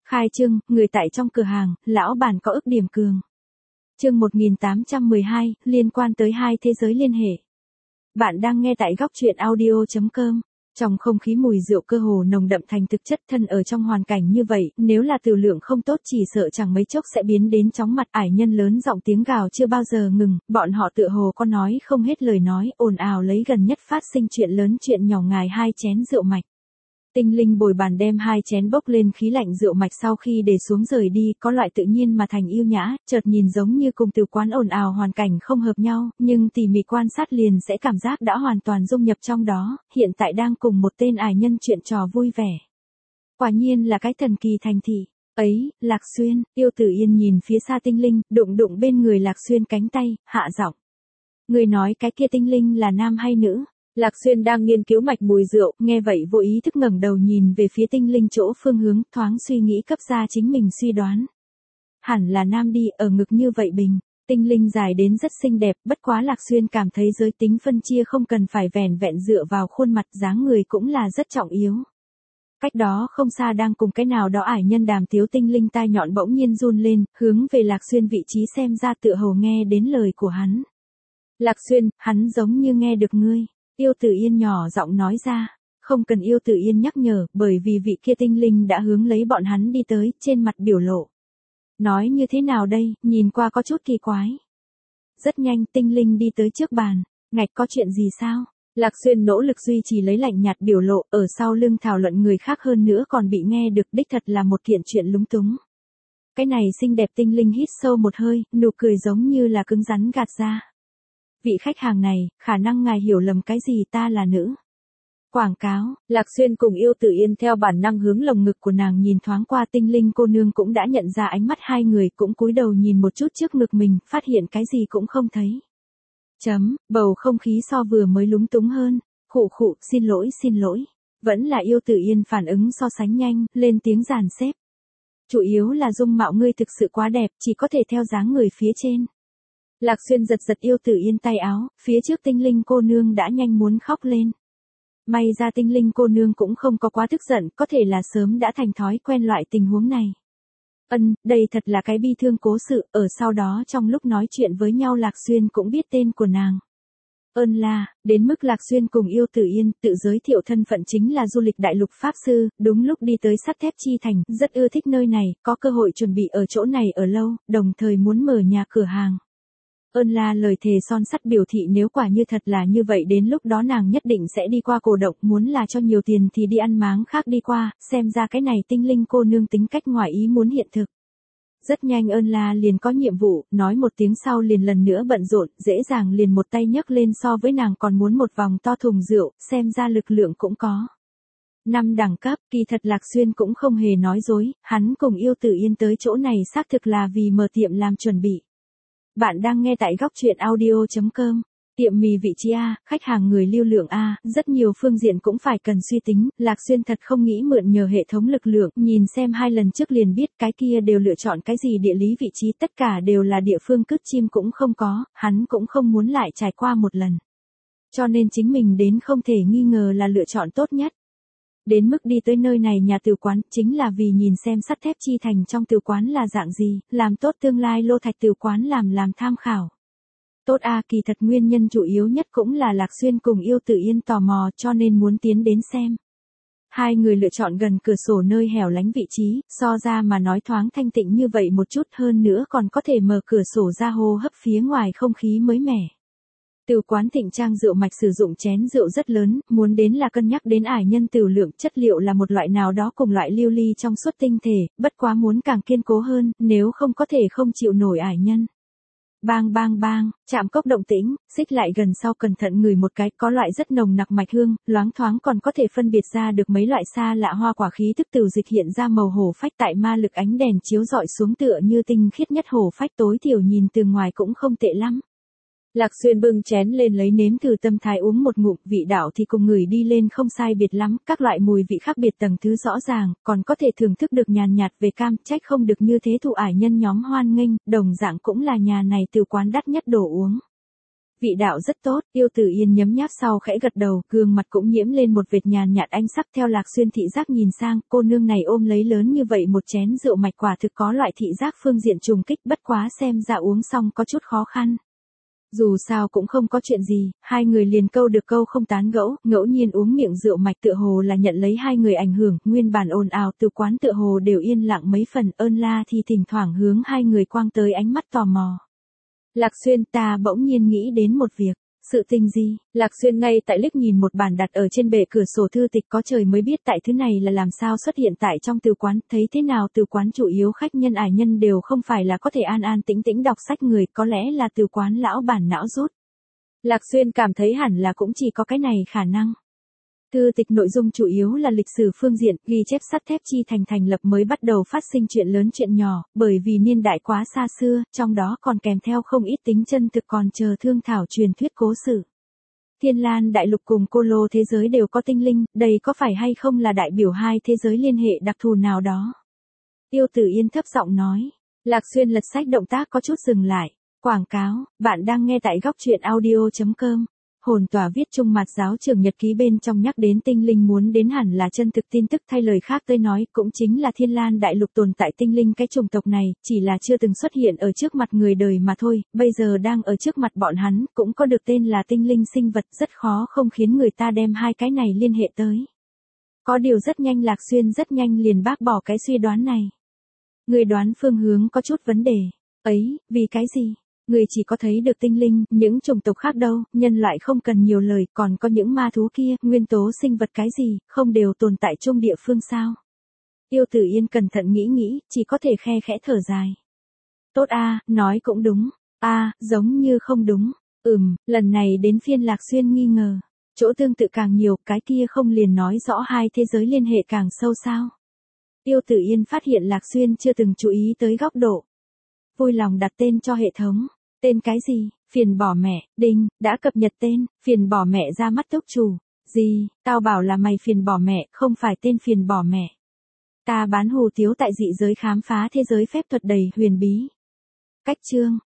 Khai trương, người tại trong cửa hàng, lão bản có ức điểm cường. Chương 1812, liên quan tới hai thế giới liên hệ. Bạn đang nghe tại góc truyện audio.com. Trong không khí mùi rượu cơ hồ nồng đậm thành thực chất, thân ở trong hoàn cảnh như vậy, nếu là tiểu lượng không tốt chỉ sợ chẳng mấy chốc sẽ biến đến chóng mặt. Ải nhân lớn giọng tiếng gào chưa bao giờ ngừng, bọn họ tựa hồ có nói không hết lời nói, ồn ào lấy gần nhất phát sinh chuyện lớn chuyện nhỏ ngài hai chén rượu mạch. Tinh Linh bồi bàn đem hai chén bốc lên khí lạnh rượu mạch sau khi để xuống rời đi, có loại tự nhiên mà thành yêu nhã, chợt nhìn giống như cùng tiểu quán ồn ào hoàn cảnh không hợp nhau, nhưng tỉ mỉ quan sát liền sẽ cảm giác đã hoàn toàn dung nhập trong đó, hiện tại đang cùng một tên ải nhân chuyện trò vui vẻ. Quả nhiên là cái thần kỳ thành thị. Ấy, Lạc Xuyên, Yêu Tử Yên nhìn phía xa Tinh Linh, đụng bên người Lạc Xuyên cánh tay, hạ giọng. Người nói cái kia Tinh Linh là nam hay nữ? Lạc Xuyên đang nghiên cứu mạch mùi rượu, nghe vậy vô ý thức ngẩng đầu nhìn về phía Tinh Linh chỗ phương hướng, thoáng suy nghĩ cấp ra chính mình suy đoán. Hẳn là nam đi, ở ngực như vậy bình. Tinh Linh dài đến rất xinh đẹp, bất quá Lạc Xuyên cảm thấy giới tính phân chia không cần phải vẻn vẹn dựa vào khuôn mặt, dáng người cũng là rất trọng yếu. Cách đó không xa đang cùng cái nào đó ải nhân đàm tiếu. Tinh Linh tai nhọn bỗng nhiên run lên, hướng về Lạc Xuyên vị trí xem ra, tựa hồ nghe đến lời của hắn. Lạc Xuyên, hắn giống như nghe được ngươi. Yêu Tử Yên nhỏ giọng nói ra, không cần Yêu Tử Yên nhắc nhở, bởi vì vị kia Tinh Linh đã hướng lấy bọn hắn đi tới, trên mặt biểu lộ. Nói như thế nào đây, nhìn qua có chút kỳ quái. Rất nhanh Tinh Linh đi tới trước bàn, ngạch có chuyện gì sao? Lạc Xuyên nỗ lực duy trì lấy lạnh nhạt biểu lộ, ở sau lưng thảo luận người khác hơn nữa còn bị nghe được, đích thật là một kiện chuyện lúng túng. Cái này xinh đẹp Tinh Linh hít sâu một hơi, nụ cười giống như là cứng rắn gạt ra. Vị khách hàng này, khả năng ngài hiểu lầm cái gì, ta là nữ. Quảng cáo, Lạc Xuyên cùng Yêu Tử Yên theo bản năng hướng lồng ngực của nàng nhìn thoáng qua. Tinh Linh cô nương cũng đã nhận ra ánh mắt hai người, cũng cúi đầu nhìn một chút trước ngực mình, phát hiện cái gì cũng không thấy. Bầu không khí so vừa mới lúng túng hơn. Khụ, xin lỗi. Vẫn là Yêu Tử Yên phản ứng so sánh nhanh, lên tiếng dàn xếp. Chủ yếu là dung mạo ngươi thực sự quá đẹp, chỉ có thể theo dáng người phía trên. Lạc Xuyên giật Yêu Tử Yên tay áo, phía trước Tinh Linh cô nương đã nhanh muốn khóc lên. May ra Tinh Linh cô nương cũng không có quá tức giận, có thể là sớm đã thành thói quen loại tình huống này. Đây thật là cái bi thương cố sự, ở sau đó trong lúc nói chuyện với nhau Lạc Xuyên cũng biết tên của nàng. Đến mức Lạc Xuyên cùng Yêu Tử Yên tự giới thiệu thân phận chính là du lịch đại lục Pháp Sư, đúng lúc đi tới sắt thép chi thành, rất ưa thích nơi này, có cơ hội chuẩn bị ở chỗ này ở lâu, đồng thời muốn mở nhà cửa hàng. Lời thề son sắt biểu thị nếu quả như thật là như vậy đến lúc đó nàng nhất định sẽ đi qua cổ động, muốn là cho nhiều tiền thì đi ăn máng khác đi qua, xem ra cái này Tinh Linh cô nương tính cách ngoài ý muốn hiện thực. Rất nhanh liền có nhiệm vụ, nói một tiếng sau liền lần nữa bận rộn, dễ dàng liền một tay nhấc lên so với nàng còn muốn một vòng to thùng rượu, xem ra lực lượng cũng có. 5 đẳng cấp, kỳ thật Lạc Xuyên cũng không hề nói dối, hắn cùng Yêu Tử Yên tới chỗ này xác thực là vì mở tiệm làm chuẩn bị. Bạn đang nghe tại góc truyện audio.com. Tiệm mì vị trí A, khách hàng người lưu lượng A, rất nhiều phương diện cũng phải cần suy tính, Lạc Xuyên thật không nghĩ mượn nhờ hệ thống lực lượng, nhìn xem 2 lần trước liền biết cái kia đều lựa chọn cái gì địa lý vị trí, tất cả đều là địa phương cứt chim cũng không có, hắn cũng không muốn lại trải qua một lần. Cho nên chính mình đến không thể nghi ngờ là lựa chọn tốt nhất. Đến mức đi tới nơi này nhà tiểu quán, chính là vì nhìn xem sắt thép chi thành trong tiểu quán là dạng gì, làm tốt tương lai lô thạch tiểu quán làm tham khảo. Tốt kỳ thật nguyên nhân chủ yếu nhất cũng là Lạc Xuyên cùng Yêu Tử Yên tò mò cho nên muốn tiến đến xem. Hai người lựa chọn gần cửa sổ nơi hẻo lánh vị trí, so ra mà nói thoáng thanh tịnh như vậy một chút, hơn nữa còn có thể mở cửa sổ ra hô hấp phía ngoài không khí mới mẻ. Tiểu quán Thịnh Trang rượu mạch sử dụng chén rượu rất lớn, muốn đến là cân nhắc đến ải nhân tiểu lượng, chất liệu là một loại nào đó cùng loại lưu ly trong suốt tinh thể, bất quá muốn càng kiên cố hơn, nếu không có thể không chịu nổi ải nhân. Bang, chạm cốc động tĩnh, xích lại gần sau cẩn thận ngửi một cái, có loại rất nồng nặc mạch hương, loáng thoáng còn có thể phân biệt ra được mấy loại xa lạ hoa quả khí tức từ dịch hiện ra màu hổ phách, tại ma lực ánh đèn chiếu rọi xuống tựa như tinh khiết nhất hổ phách, tối thiểu nhìn từ ngoài cũng không tệ lắm. Lạc Xuyên bưng chén lên lấy nếm thử tâm thái uống một ngụm, vị đạo thì cùng người đi lên không sai biệt lắm, các loại mùi vị khác biệt tầng thứ rõ ràng, còn có thể thưởng thức được nhàn nhạt về cam, trách không được như thế thụ ải nhân nhóm hoan nghênh, đồng dạng cũng là nhà này tiểu quán đắt nhất đồ uống. Vị đạo rất tốt, Tiêu Tử Yên nhấm nháp sau khẽ gật đầu, gương mặt cũng nhiễm lên một vệt nhàn nhạt ánh sắc. Theo Lạc Xuyên thị giác nhìn sang, cô nương này ôm lấy lớn như vậy một chén rượu mạch quả thực có loại thị giác phương diện trùng kích, bất quá xem ra uống xong có chút khó khăn. Dù sao cũng không có chuyện gì, hai người liền câu được câu không tán gẫu, ngẫu nhiên uống miệng rượu mạch tựa hồ là nhận lấy hai người ảnh hưởng, nguyên bản ồn ào từ quán tựa hồ đều yên lặng mấy phần, Ơn La thì thỉnh thoảng hướng hai người quang tới ánh mắt tò mò. Lạc Xuyên, ta bỗng nhiên nghĩ đến một việc. Sự tình gì? Lạc Xuyên ngay tại liếc nhìn một bản đặt ở trên bệ cửa sổ thư tịch, có trời mới biết tại thứ này là làm sao xuất hiện tại trong từ quán, thấy thế nào từ quán chủ yếu khách nhân ải nhân đều không phải là có thể an an tĩnh tĩnh đọc sách người, có lẽ là từ quán lão bản não rút. Lạc Xuyên cảm thấy hẳn là cũng chỉ có cái này khả năng. Thư tịch nội dung chủ yếu là lịch sử phương diện, ghi chép sắt thép chi thành lập mới bắt đầu phát sinh chuyện lớn chuyện nhỏ, bởi vì niên đại quá xa xưa, trong đó còn kèm theo không ít tính chân thực còn chờ thương thảo truyền thuyết cố sự. Thiên Lan đại lục cùng Cô Lô thế giới đều có tinh linh, đây có phải hay không là đại biểu hai thế giới liên hệ đặc thù nào đó? Tiêu Tử Yên thấp giọng nói. Lạc Xuyên lật sách động tác có chút dừng lại. Quảng cáo, bạn đang nghe tại góc truyện audio.com. Hồn tỏa viết chung mặt giáo trưởng nhật ký bên trong nhắc đến tinh linh muốn đến hẳn là chân thực tin tức, thay lời khác tôi nói cũng chính là Thiên Lan đại lục tồn tại tinh linh, cái chủng tộc này chỉ là chưa từng xuất hiện ở trước mặt người đời mà thôi, bây giờ đang ở trước mặt bọn hắn, cũng có được tên là tinh linh sinh vật, rất khó không khiến người ta đem hai cái này liên hệ tới. Có điều rất nhanh Lạc Xuyên rất nhanh liền bác bỏ cái suy đoán này. Người đoán phương hướng có chút vấn đề. Ấy, vì cái gì? Người chỉ có thấy được tinh linh, những chủng tộc khác đâu, nhân loại không cần nhiều lời, còn có những ma thú kia, nguyên tố sinh vật cái gì, không đều tồn tại chung địa phương sao? Tiêu Tử Yên cẩn thận nghĩ, chỉ có thể khe khẽ thở dài. Tốt a, nói cũng đúng. Giống như không đúng. Lần này đến phiên Lạc Xuyên nghi ngờ. Chỗ tương tự càng nhiều, cái kia không liền nói rõ hai thế giới liên hệ càng sâu sao? Tiêu Tử Yên phát hiện Lạc Xuyên chưa từng chú ý tới góc độ. Vui lòng đặt tên cho hệ thống. Tên cái gì? Phiền bỏ mẹ, đinh, đã cập nhật tên, phiền bỏ mẹ ra mắt tốc chủ. Gì, tao bảo là mày phiền bỏ mẹ, không phải tên phiền bỏ mẹ. Ta bán hù tiếu tại dị giới khám phá thế giới phép thuật đầy huyền bí. Cách chương.